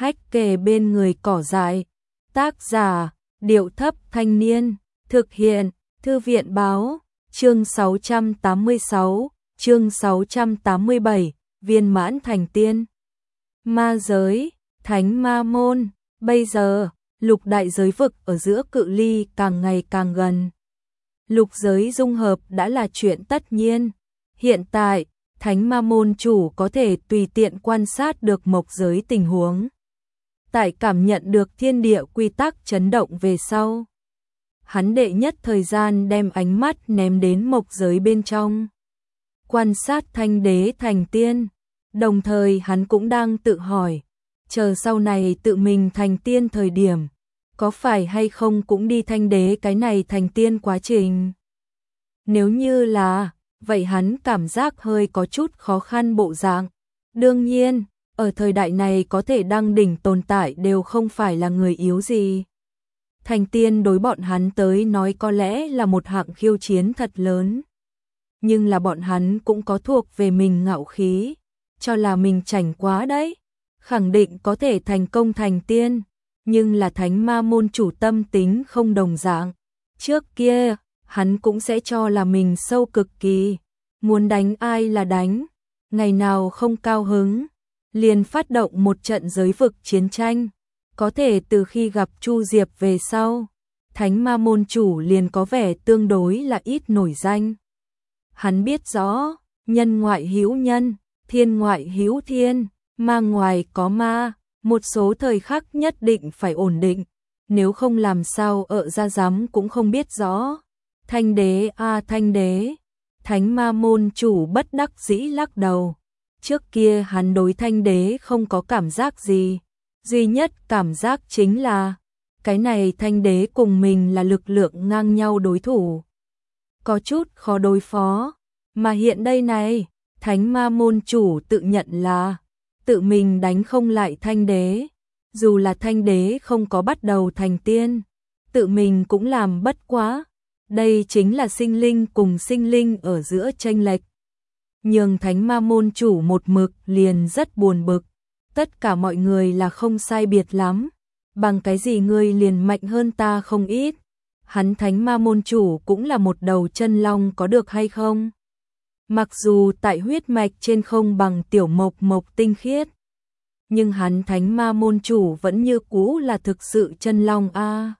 hách kề bên người cỏ dại. Tác giả, Điệu Thấp Thanh Niên, thực hiện, Thư viện Báo, chương 686, chương 687, viên mãn thành tiên. Ma giới, Thánh Ma Môn, bây giờ, lục đại giới vực ở giữa cự ly càng ngày càng gần. Lục giới dung hợp đã là chuyện tất nhiên. Hiện tại, Thánh Ma Môn chủ có thể tùy tiện quan sát được mộc giới tình huống. Tại cảm nhận được thiên địa quy tắc chấn động về sau, hắn đệ nhất thời gian đem ánh mắt ném đến mộc giới bên trong. Quan sát thanh đế thành tiên, đồng thời hắn cũng đang tự hỏi, chờ sau này tự mình thành tiên thời điểm, có phải hay không cũng đi thanh đế cái này thành tiên quá trình. Nếu như là, vậy hắn cảm giác hơi có chút khó khăn bộ dạng. Đương nhiên, ở thời đại này có thể đăng đỉnh tồn tại đều không phải là người yếu gì. Thành tiên đối bọn hắn tới nói có lẽ là một hạng khiêu chiến thật lớn. Nhưng là bọn hắn cũng có thuộc về mình ngạo khí, cho là mình chảnh quá đấy. Khẳng định có thể thành công thành tiên, nhưng là Thánh Ma Môn chủ tâm tính không đồng dạng. Trước kia, hắn cũng sẽ cho là mình sâu cực kỳ, muốn đánh ai là đánh, ngày nào không cao hứng, liền phát động một trận giới vực chiến tranh. Có thể từ khi gặp Chu Diệp về sau, Thánh Ma Môn chủ liền có vẻ tương đối là ít nổi danh. Hắn biết rõ, nhân ngoại hữu nhân, thiên ngoại hữu thiên, ma ngoài có ma, một số thời khắc nhất định phải ổn định, nếu không làm sao ra dám cũng không biết rõ. Thanh đế thanh đế, Thánh Ma Môn chủ bất đắc dĩ lắc đầu. Trước kia hắn đối thanh đế không có cảm giác gì, duy nhất cảm giác chính là cái này thanh đế cùng mình là lực lượng ngang nhau đối thủ, có chút khó đối phó. Mà hiện đây này, Thánh Ma Môn chủ tự nhận là tự mình đánh không lại thanh đế, dù là thanh đế không có bắt đầu thành tiên, tự mình cũng làm bất quá. Đây chính là sinh linh cùng sinh linh ở giữa chênh lệch. Nhưng Thánh Ma Môn chủ một mực liền rất buồn bực. Tất cả mọi người là không sai biệt lắm. Bằng cái gì ngươi liền mạnh hơn ta không ít. Hắn Thánh Ma Môn chủ cũng là một đầu chân long có được hay không? Mặc dù tại huyết mạch trên không bằng tiểu mộc mộc tinh khiết, nhưng hắn Thánh Ma Môn chủ vẫn như cũ là thực sự chân long a.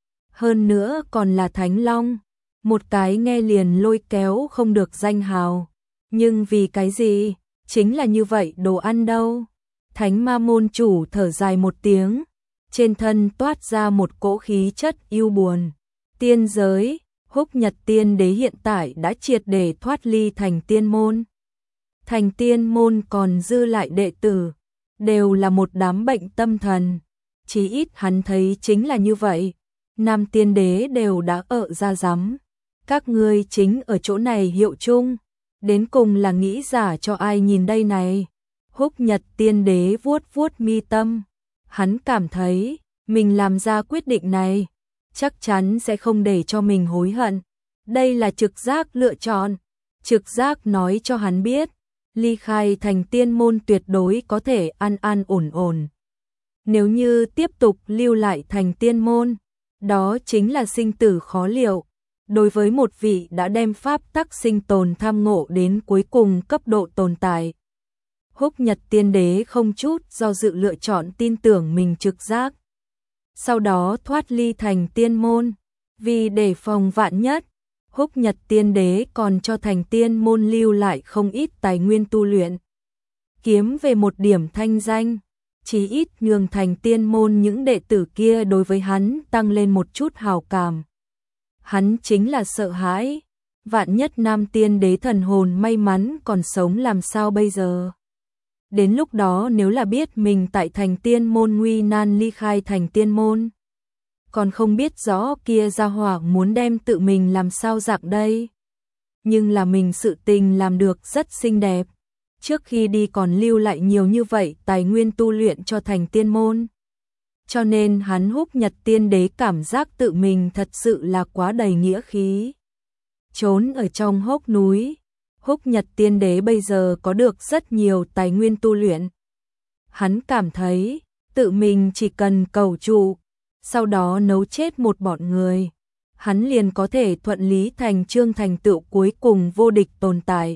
Hơn nữa còn là Thánh Long, một cái nghe liền lôi kéo không được danh hào. Nhưng vì cái gì? Chính là như vậy đồ ăn đâu. Thánh Ma Môn chủ thở dài một tiếng, trên thân toát ra một cỗ khí chất yêu buồn. Tiên giới, Húc Nhật Tiên Đế hiện tại đã triệt để thoát ly thành tiên môn. Thành tiên môn còn dư lại đệ tử, đều là một đám bệnh tâm thần. Chí ít hắn thấy chính là như vậy. Nam tiên đế đều đã ra rắm. Các ngươi chính ở chỗ này hiệu chung, đến cùng là nghĩ giả cho ai nhìn đây này. Húc Nhật Tiên Đế vuốt vuốt mi tâm, hắn cảm thấy mình làm ra quyết định này chắc chắn sẽ không để cho mình hối hận. Đây là trực giác lựa chọn, trực giác nói cho hắn biết, ly khai thành tiên môn tuyệt đối có thể an an ổn ổn. Nếu như tiếp tục lưu lại thành tiên môn, đó chính là sinh tử khó liệu. Đối với một vị đã đem pháp tắc sinh tồn tham ngộ đến cuối cùng cấp độ tồn tại, Húc Nhật Tiên Đế không chút do dự lựa chọn tin tưởng mình trực giác. Sau đó thoát ly thành tiên môn, vì để phòng vạn nhất, Húc Nhật Tiên Đế còn cho thành tiên môn lưu lại không ít tài nguyên tu luyện. Kiếm về một điểm thanh danh, chí ít nhường thành tiên môn những đệ tử kia đối với hắn tăng lên một chút hào cảm. Hắn chính là sợ hãi, vạn nhất Nam Tiên Đế thần hồn may mắn còn sống làm sao bây giờ. Đến lúc đó nếu là biết mình tại thành tiên môn nguy nan ly khai thành tiên môn, còn không biết rõ kia gia hỏa muốn đem tự mình làm sao dạng đây. Nhưng là mình sự tình làm được rất xinh đẹp, trước khi đi còn lưu lại nhiều như vậy tài nguyên tu luyện cho thành tiên môn. Cho nên hắn Húc Nhật Tiên Đế cảm giác tự mình thật sự là quá đầy nghĩa khí. Trốn ở trong hốc núi, Húc Nhật Tiên Đế bây giờ có được rất nhiều tài nguyên tu luyện. Hắn cảm thấy, tự mình chỉ cần cầu trụ, sau đó nấu chết một bọn người, hắn liền có thể thuận lý thành chương thành tựu cuối cùng vô địch tồn tại.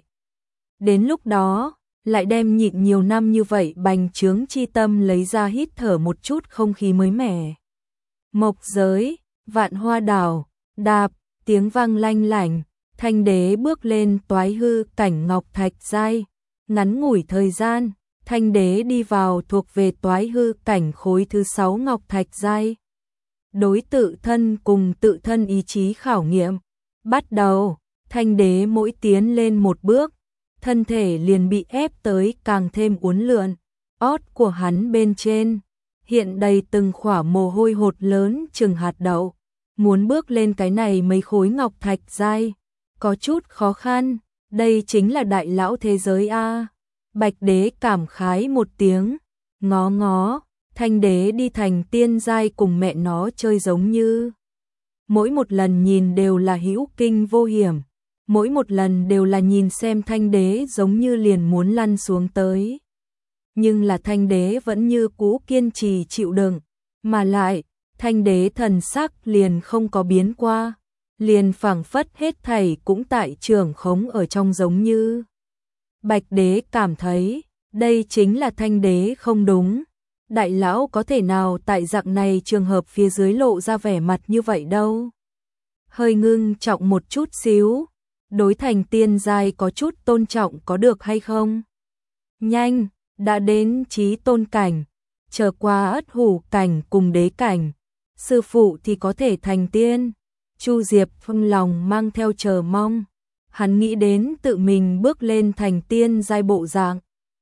Đến lúc đó, lại đem nhịn nhiều năm như vậy bành trướng chi tâm lấy ra hít thở một chút không khí mới mẻ. Mộc giới, Vạn Hoa đảo, đạp, tiếng vang lanh lảnh, Thanh Đế bước lên toái hư cảnh ngọc thạch giai. Ngắn ngủi thời gian, Thanh Đế đi vào thuộc về toái hư cảnh khối thứ 6 ngọc thạch giai. Đối tự thân cùng tự thân ý chí khảo nghiệm. Bắt đầu, Thanh Đế mỗi tiến lên một bước, thân thể liền bị ép tới càng thêm uốn lượn. Ót của hắn bên trên hiện đầy từng khỏa mồ hôi hột lớn chừng hạt đậu. Muốn bước lên cái này mấy khối ngọc thạch giai, có chút khó khăn, đây chính là đại lão thế giới a. Bạch Đế cảm khái một tiếng, ngó ngó, Thanh Đế đi thành tiên giai cùng mẹ nó chơi giống như. Mỗi một lần nhìn đều là hữu kinh vô hiểm, mỗi một lần đều là nhìn xem Thanh Đế giống như liền muốn lăn xuống tới. Nhưng là Thanh Đế vẫn như cũ kiên trì chịu đựng, mà lại, Thanh Đế thần sắc liền không có biến qua, liền phảng phất hết thảy cũng tại trường khống ở trong giống như. Bạch Đế cảm thấy, đây chính là Thanh Đế không đúng. Đại lão có thể nào tại dạng này trường hợp phía dưới lộ ra vẻ mặt như vậy đâu. Hơi ngưng trọng một chút xíu, đối thành tiên giai có chút tôn trọng có được hay không? Nhanh, đã đến chí tôn cảnh, chờ qua ất hủ cảnh cùng đế cảnh, sư phụ thì có thể thành tiên. Chu Diệp trong lòng mang theo chờ mong, hắn nghĩ đến tự mình bước lên thành tiên giai bộ dạng.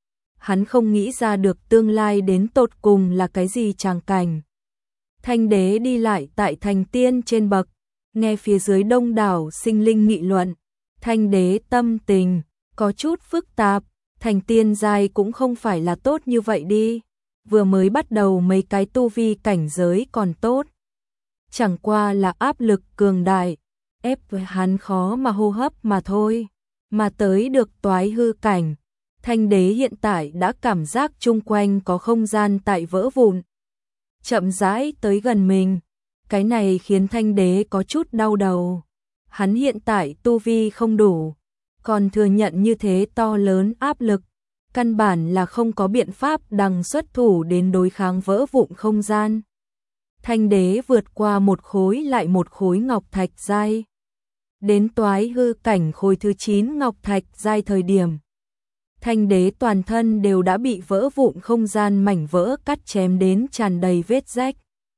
Hắn không nghĩ ra được tương lai đến tột cùng là cái gì tràng cảnh. Thanh Đế đi lại tại thành tiên trên bậc, nghe phía dưới đông đảo sinh linh nghị luận. Thanh Đế tâm tình có chút phức tạp, thành tiên giai cũng không phải là tốt như vậy đi. Vừa mới bắt đầu mấy cái tu vi cảnh giới còn tốt, chẳng qua là áp lực cường đại, ép hắn khó mà hô hấp mà thôi. Mà tới được toái hư cảnh, Thanh Đế hiện tại đã cảm giác chung quanh có không gian tại vỡ vụn, chậm rãi tới gần mình. Cái này khiến Thanh Đế có chút đau đầu. Hắn hiện tại tu vi không đủ, còn thừa nhận như thế to lớn áp lực, căn bản là không có biện pháp đằng xuất thủ đến đối kháng vỡ vụn không gian. Thanh Đế vượt qua một khối lại một khối ngọc thạch giai, đến toái hư cảnh khối thứ 9 ngọc thạch giai thời điểm, Thanh Đế toàn thân đều đã bị vỡ vụn không gian mảnh vỡ cắt chém đến tràn đầy vết rách.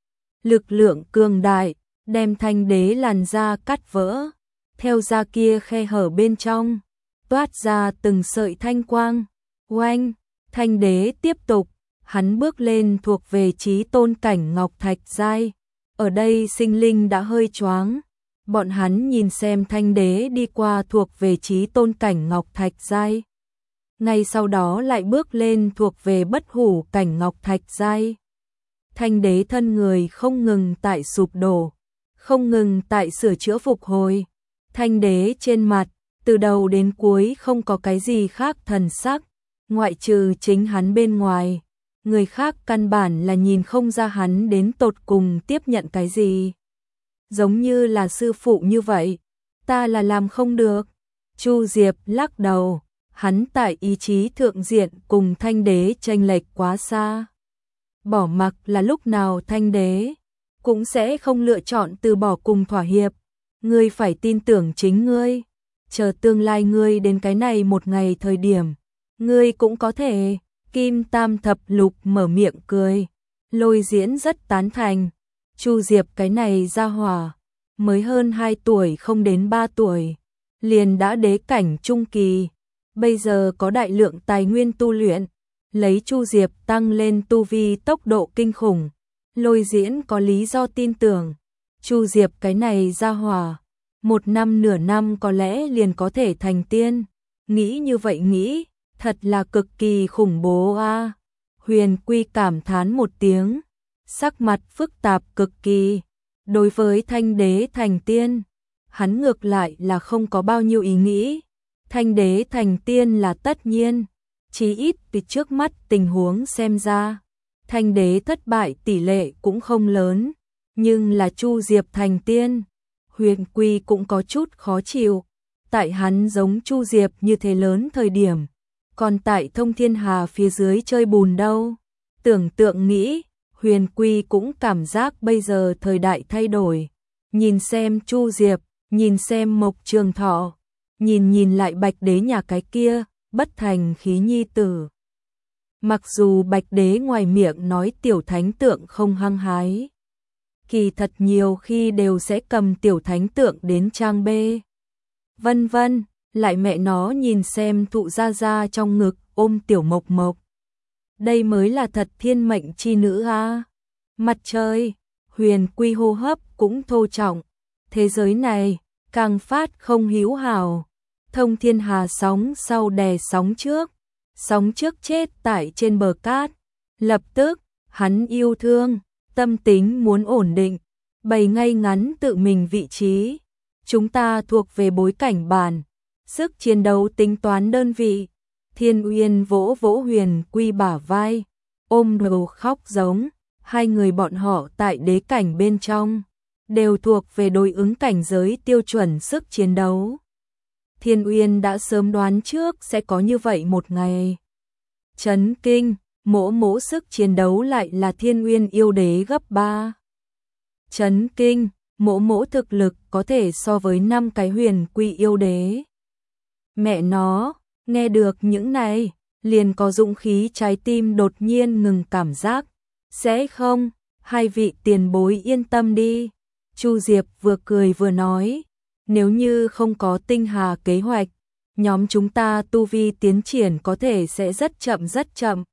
Lực lượng cường đại đem Thanh Đế làn da cắt vỡ, theo da kia khe hở bên trong toát ra từng sợi thanh quang. Oanh, Thanh Đế tiếp tục, hắn bước lên thuộc về chí tôn cảnh ngọc thạch giai. Ở đây sinh linh đã hơi choáng, bọn hắn nhìn xem Thanh Đế đi qua thuộc về chí tôn cảnh ngọc thạch giai, ngay sau đó lại bước lên thuộc về bất hủ cảnh ngọc thạch giai. Thanh Đế thân người không ngừng tại sụp đổ, không ngừng tại sửa chữa phục hồi. Thanh Đế trên mặt, từ đầu đến cuối không có cái gì khác thần sắc, ngoại trừ chính hắn bên ngoài. Người khác căn bản là nhìn không ra hắn đến tột cùng tiếp nhận cái gì. Giống như là sư phụ như vậy, ta là làm không được. Chu Diệp lắc đầu, hắn tại ý chí thượng diện cùng Thanh Đế chênh lệch quá xa. Bỏ mặc là lúc nào Thanh Đế cũng sẽ không lựa chọn từ bỏ cùng thỏa hiệp. Ngươi phải tin tưởng chính ngươi, chờ tương lai ngươi đến cái này một ngày thời điểm, ngươi cũng có thể. Kim Tam Thập Lục mở miệng cười, Lôi Diễn rất tán thành. Chu Diệp cái này ra hỏa, mới hơn 2 tuổi không đến 3 tuổi, liền đã đế cảnh trung kỳ, bây giờ có đại lượng tài nguyên tu luyện, lấy Chu Diệp tăng lên tu vi tốc độ kinh khủng. Lôi Diễn có lý do tin tưởng, Chu Diệp cái này ra hỏa, 1 năm nửa năm có lẽ liền có thể thành tiên. Nghĩ như vậy nghĩ, thật là cực kỳ khủng bố a. Huyền Quy cảm thán một tiếng, sắc mặt phức tạp cực kỳ. Đối với Thanh Đế thành tiên, hắn ngược lại là không có bao nhiêu ý nghĩ. Thanh Đế thành tiên là tất nhiên, chí ít từ trước mắt tình huống xem ra, Thanh đế thất bại tỷ lệ cũng không lớn, nhưng là Chu Diệp thành tiên, Huyền Quy cũng có chút khó chịu, tại hắn giống Chu Diệp như thế lớn thời điểm, còn tại Thông Thiên Hà phía dưới chơi bùn đâu. Tưởng tượng nghĩ, Huyền Quy cũng cảm giác bây giờ thời đại thay đổi, nhìn xem Chu Diệp, nhìn xem Mộc Trường Thọ, nhìn lại Bạch Đế nhà cái kia, bất thành khí nhi tử. Mặc dù Bạch Đế ngoài miệng nói tiểu thánh tượng không hăng hái, kỳ thật nhiều khi đều sẽ cầm tiểu thánh tượng đến trang bê. Vân vân, lại mẹ nó nhìn xem Thụ Gia Gia trong ngực ôm tiểu Mộc Mộc. Đây mới là thật thiên mệnh chi nữ a. Mặt trời, Huyền Quy hô hấp cũng thô trọng. Thế giới này, càng phát không hữu hảo. Thông Thiên Hà sóng sau đè sóng trước. Sóng trước chết tại trên bờ cát. Lập tức, hắn yêu thương, tâm tính muốn ổn định, bày ngay ngắn tự mình vị trí. Chúng ta thuộc về bối cảnh bản, sức chiến đấu tính toán đơn vị. Thiên Uyên vỗ vỗ Huyền Quy bả vai, ôm đầu khóc giống. Hai người bọn họ tại đế cảnh bên trong, đều thuộc về đối ứng cảnh giới tiêu chuẩn sức chiến đấu. Thiên Uyên đã sớm đoán trước sẽ có như vậy một ngày. Chấn kinh, mỗ sức chiến đấu lại là Thiên Uyên yêu đế gấp 3. Chấn kinh, mỗ thực lực có thể so với 5 cái Huyền Quy yêu đế. Mẹ nó, nghe được những này, liền có dũng khí trái tim đột nhiên ngừng cảm giác. Sẽ không, hai vị tiền bối yên tâm đi. Chu Diệp vừa cười vừa nói, nếu như không có tinh hà kế hoạch, nhóm chúng ta tu vi tiến triển có thể sẽ rất chậm.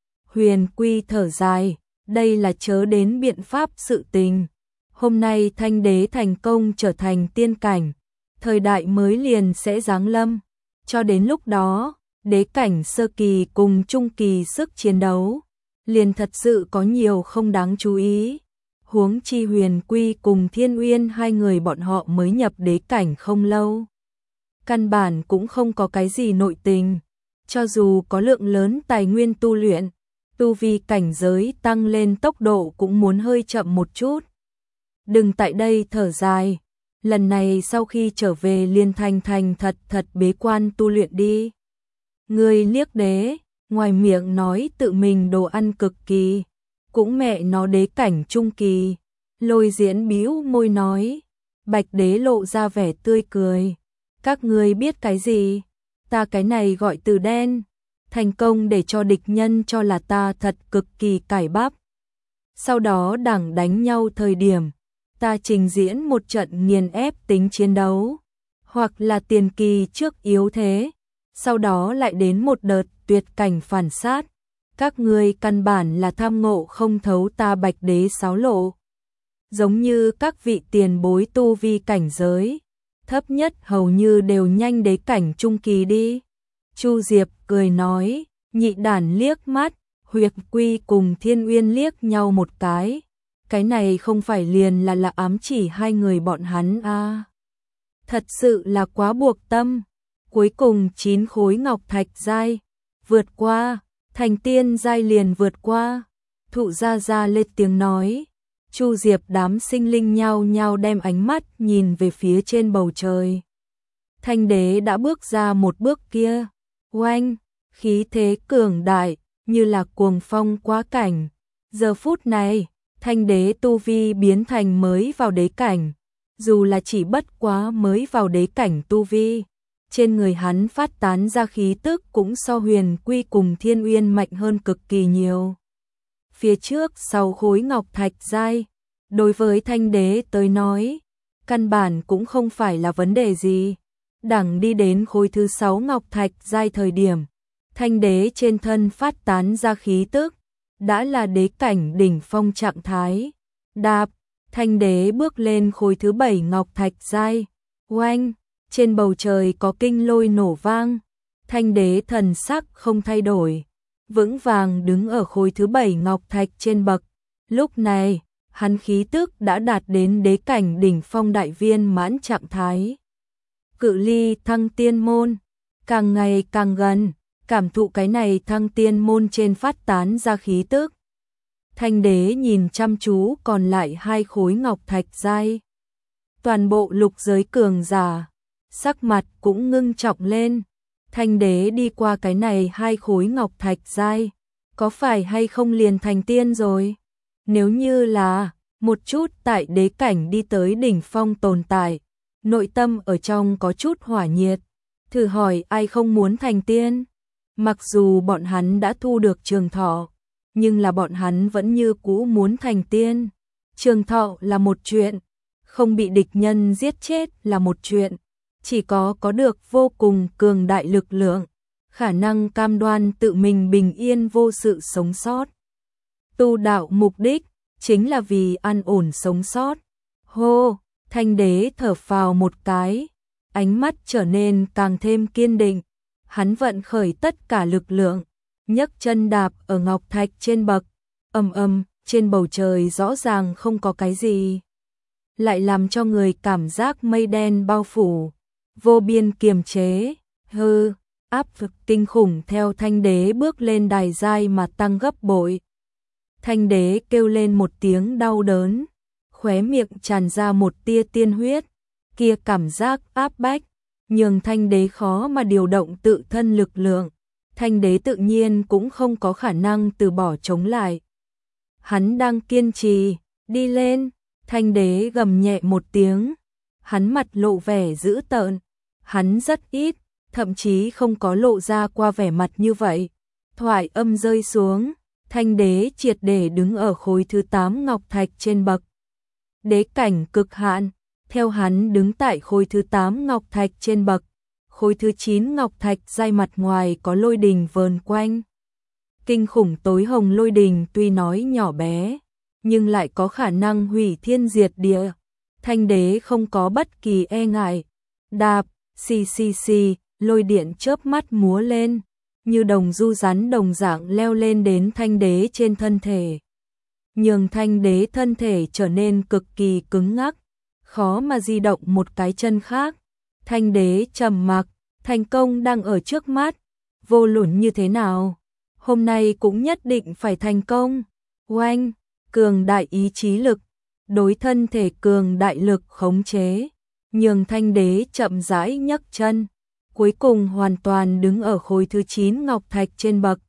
Huyền Quy thở dài, đây là chớ đến biện pháp sự tình. Hôm nay Thanh đế thành công trở thành tiên cảnh, thời đại mới liền sẽ giáng lâm. Cho đến lúc đó, đế cảnh sơ kỳ cùng trung kỳ sức chiến đấu liền thật sự có nhiều không đáng chú ý. Huống chi Huyền Quy cùng Thiên Uyên hai người bọn họ mới nhập đế cảnh không lâu. Căn bản cũng không có cái gì nội tình. Cho dù có lượng lớn tài nguyên tu luyện, tu vi cảnh giới tăng lên tốc độ cũng muốn hơi chậm một chút. Đừng tại đây thở dài. Lần này sau khi trở về liền thành thật bế quan tu luyện đi. Người liếc đế, ngoài miệng nói tự mình đồ ăn cực kỳ, cũng mẹ nó đế cảnh trung kỳ. Lôi Diễn bĩu môi nói, Bạch Đế lộ ra vẻ tươi cười. Các ngươi biết cái gì? Ta cái này gọi từ đen, thành công để cho địch nhân cho là ta thật cực kỳ cải bắp. Sau đó đẳng đánh nhau thời điểm, ta trình diễn một trận nghiền ép tính chiến đấu, hoặc là tiền kỳ trước yếu thế, sau đó lại đến một đợt tuyệt cảnh phản sát. Các ngươi căn bản là tham ngộ không thấu ta Bạch Đế sáo lộ. Giống như các vị tiền bối tu vi cảnh giới, thấp nhất hầu như đều nhanh đế cảnh trung kỳ đi. Chu Diệp cười nói, nhị đản liếc mắt, Huyền Quy cùng Thiên Uyên liếc nhau một cái. Cái này không phải liền là ám chỉ hai người bọn hắn à. Thật sự là quá buộc tâm. Cuối cùng 9 khối ngọc thạch giai vượt qua, thành tiên giai liền vượt qua. Thụ Gia Gia lên tiếng nói. Chu Diệp đám sinh linh nhao nhao đem ánh mắt nhìn về phía trên bầu trời. Thanh đế đã bước ra một bước kia, oanh, khí thế cường đại, như là cuồng phong quá cảnh. Giờ phút này, Thanh đế tu vi biến thành mới vào đế cảnh, dù là chỉ bất quá mới vào đế cảnh tu vi. Trên người hắn phát tán ra khí tức cũng so Huyền Quy cùng Thiên Uyên mạnh hơn cực kỳ nhiều. Phía trước sau khối ngọc thạch giai, đối với Thanh đế tới nói, căn bản cũng không phải là vấn đề gì. Đẳng đi đến khối thứ 6 ngọc thạch giai thời điểm, Thanh đế trên thân phát tán ra khí tức, đã là đế cảnh đỉnh phong trạng thái. Đạp, Thanh đế bước lên khối thứ 7 ngọc thạch giai. Oanh, trên bầu trời có kinh lôi nổ vang. Thanh đế thần sắc không thay đổi, vững vàng đứng ở khối thứ 7 ngọc thạch trên bậc. Lúc này, hắn khí tức đã đạt đến đế cảnh đỉnh phong đại viên mãn trạng thái. Cự ly thăng tiên môn càng ngày càng gần, cảm thụ cái này thăng tiên môn trên phát tán ra khí tức. Thanh đế nhìn chăm chú còn lại hai khối ngọc thạch giai. Toàn bộ lục giới cường giả, sắc mặt cũng ngưng trọng lên. Thanh đế đi qua cái này hai khối ngọc thạch giai, có phải hay không liền thành tiên rồi? Nếu như là một chút tại đế cảnh đi tới đỉnh phong tồn tại, nội tâm ở trong có chút hỏa nhiệt, thử hỏi ai không muốn thành tiên? Mặc dù bọn hắn đã thu được trường thọ, nhưng là bọn hắn vẫn như cũ muốn thành tiên. Trường thọ là một chuyện, không bị địch nhân giết chết là một chuyện, chỉ có được vô cùng cường đại lực lượng, khả năng cam đoan tự mình bình yên vô sự sống sót. Tu đạo mục đích chính là vì an ổn sống sót. Hô, Thanh đế thở phào một cái, ánh mắt trở nên càng thêm kiên định. Hắn vận khởi tất cả lực lượng, nhấc chân đạp ở ngọc thạch trên bậc, trên bầu trời rõ ràng không có cái gì, lại làm cho người cảm giác mây đen bao phủ, vô biên kiềm chế, áp lực kinh khủng theo Thanh đế bước lên đài giai mà tăng gấp bội. Thanh đế kêu lên một tiếng đau đớn, khóe miệng tràn ra một tia tiên huyết, kia cảm giác áp bách, nhường Thanh đế khó mà điều động tự thân lực lượng. Thanh đế tự nhiên cũng không có khả năng từ bỏ chống lại. Hắn đang kiên trì, đi lên, Thanh đế gầm nhẹ một tiếng, hắn mặt lộ vẻ dữ tợn, hắn rất ít, thậm chí không có lộ ra qua vẻ mặt như vậy. Thoại âm rơi xuống, Thanh đế triệt để đứng ở khối thứ 8 ngọc thạch trên bậc. Đế cảnh cực hạn, theo hắn đứng tại khối thứ 8 ngọc thạch trên bậc, khối thứ 9 ngọc thạch giai mặt ngoài có lôi đình vờn quanh. Kinh khủng tối hồng lôi đình tuy nói nhỏ bé, nhưng lại có khả năng hủy thiên diệt địa. Thanh đế không có bất kỳ e ngại, đạp, xì, lôi điện chớp mắt múa lên, như đồng du rắn đồng dạng leo lên đến Thanh đế trên thân thể. Nhường Thanh đế thân thể trở nên cực kỳ cứng ngắc, khó mà di động một cái chân khác. Thanh đế trầm mặc, thành công đang ở trước mắt, vô luận như thế nào, hôm nay cũng nhất định phải thành công. Oanh, cường đại ý chí lực, đối thân thể cường đại lực khống chế, nhường Thanh đế chậm rãi nhấc chân, cuối cùng hoàn toàn đứng ở khối thứ 9 ngọc thạch trên bậc.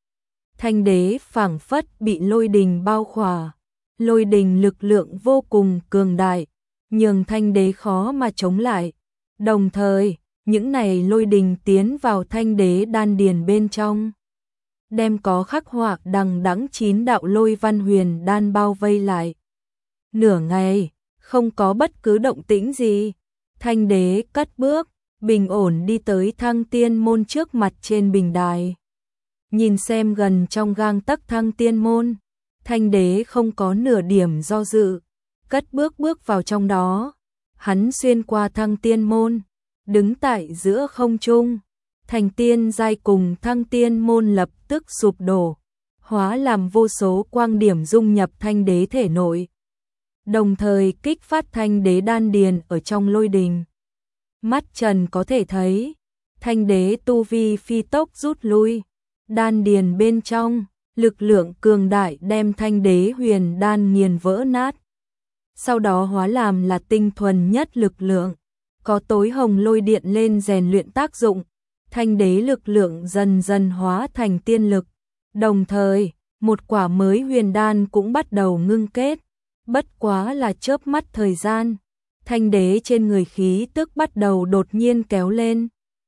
Thanh đế phảng phất bị lôi đình bao khỏa, lôi đình lực lượng vô cùng cường đại, nhường Thanh đế khó mà chống lại. Đồng thời, những này lôi đình tiến vào Thanh đế đan điền bên trong, đem có khắc họa đằng đẵng 9 đạo lôi văn huyền đan bao vây lại. Nửa ngày, không có bất cứ động tĩnh gì, Thanh đế cất bước, bình ổn đi tới Thăng Tiên môn trước mặt trên bình đài. Nhìn xem gần trong gang tấc Thăng Tiên môn, Thanh đế không có nửa điểm do dự, cất bước vào trong đó. Hắn xuyên qua Thăng Tiên môn, đứng tại giữa không trung, thành tiên giai cùng Thăng Tiên môn lập tức sụp đổ, hóa làm vô số quang điểm dung nhập Thanh đế thể nội, đồng thời kích phát Thanh đế đan điền ở trong lôi đình. Mắt trần có thể thấy, Thanh đế tu vi phi tốc rút lui, đan điền bên trong, lực lượng cường đại đem Thanh đế huyền đan nghiền vỡ nát. Sau đó hóa làm là tinh thuần nhất lực lượng, có tối hồng lôi điện lên rèn luyện tác dụng, Thanh đế lực lượng dần dần hóa thành tiên lực. Đồng thời, một quả mới huyền đan cũng bắt đầu ngưng kết, bất quá là chớp mắt thời gian, Thanh đế trên người khí tức bắt đầu đột nhiên kéo lên.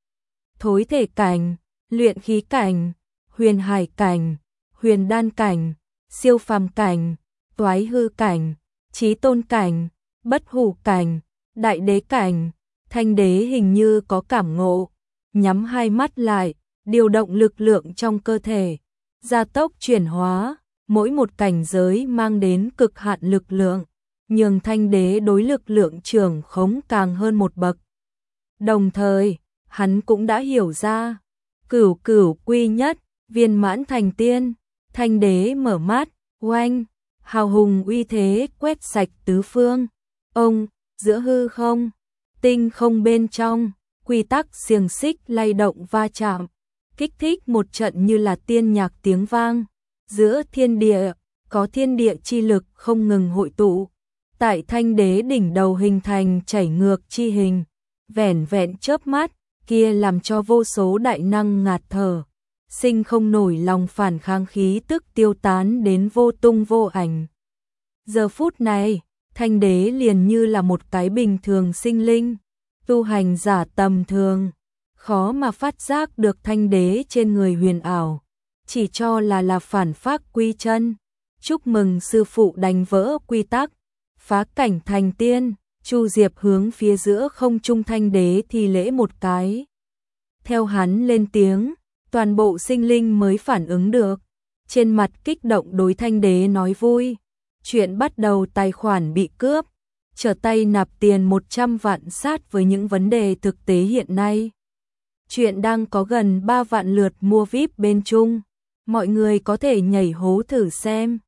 Thối thể cảnh, luyện khí cảnh, huyền hải cảnh, huyền đan cảnh, siêu phàm cảnh, toái hư cảnh, chí tôn cảnh, bất hủ cảnh, đại đế cảnh. Thanh đế hình như có cảm ngộ, nhắm hai mắt lại, điều động lực lượng trong cơ thể, gia tốc chuyển hóa, mỗi một cảnh giới mang đến cực hạn lực lượng, nhường Thanh đế đối lực lượng trưởng khống càng hơn một bậc. Đồng thời, hắn cũng đã hiểu ra, cửu quy nhất, viên mãn thành tiên. Thanh đế mở mắt, oanh, hào hùng uy thế quét sạch tứ phương. Ông, giữa hư không, tinh không bên trong, quy tắc xiềng xích lay động va chạm, kích thích một trận như là tiên nhạc tiếng vang. Giữa thiên địa, có thiên địa chi lực không ngừng hội tụ, tại Thanh Đế đỉnh đầu hình thành chảy ngược chi hình, vẻn vẹn chớp mắt, kia làm cho vô số đại năng ngạt thở, sinh không nổi lòng phản kháng, khí tức tiêu tán đến vô tung vô ảnh. Giờ phút này, Thanh Đế liền như là một cái bình thường sinh linh, tu hành giả tầm thường, khó mà phát giác được Thanh Đế trên người huyền ảo, chỉ cho là phản phác quy chân. Chúc mừng sư phụ đánh vỡ quy tắc, phá cảnh thành tiên. Chu Diệp hướng phía giữa không trung Thanh Đế thi lễ một cái. Theo hắn lên tiếng, toàn bộ sinh linh mới phản ứng được, trên mặt kích động đối Thanh Đế nói vui. Chuyện bắt đầu tài khoản bị cướp, trở tay nạp tiền 100 vạn sát với những vấn đề thực tế hiện nay. Chuyện đang có gần 3 vạn lượt mua VIP bên Trung, mọi người có thể nhảy hố thử xem.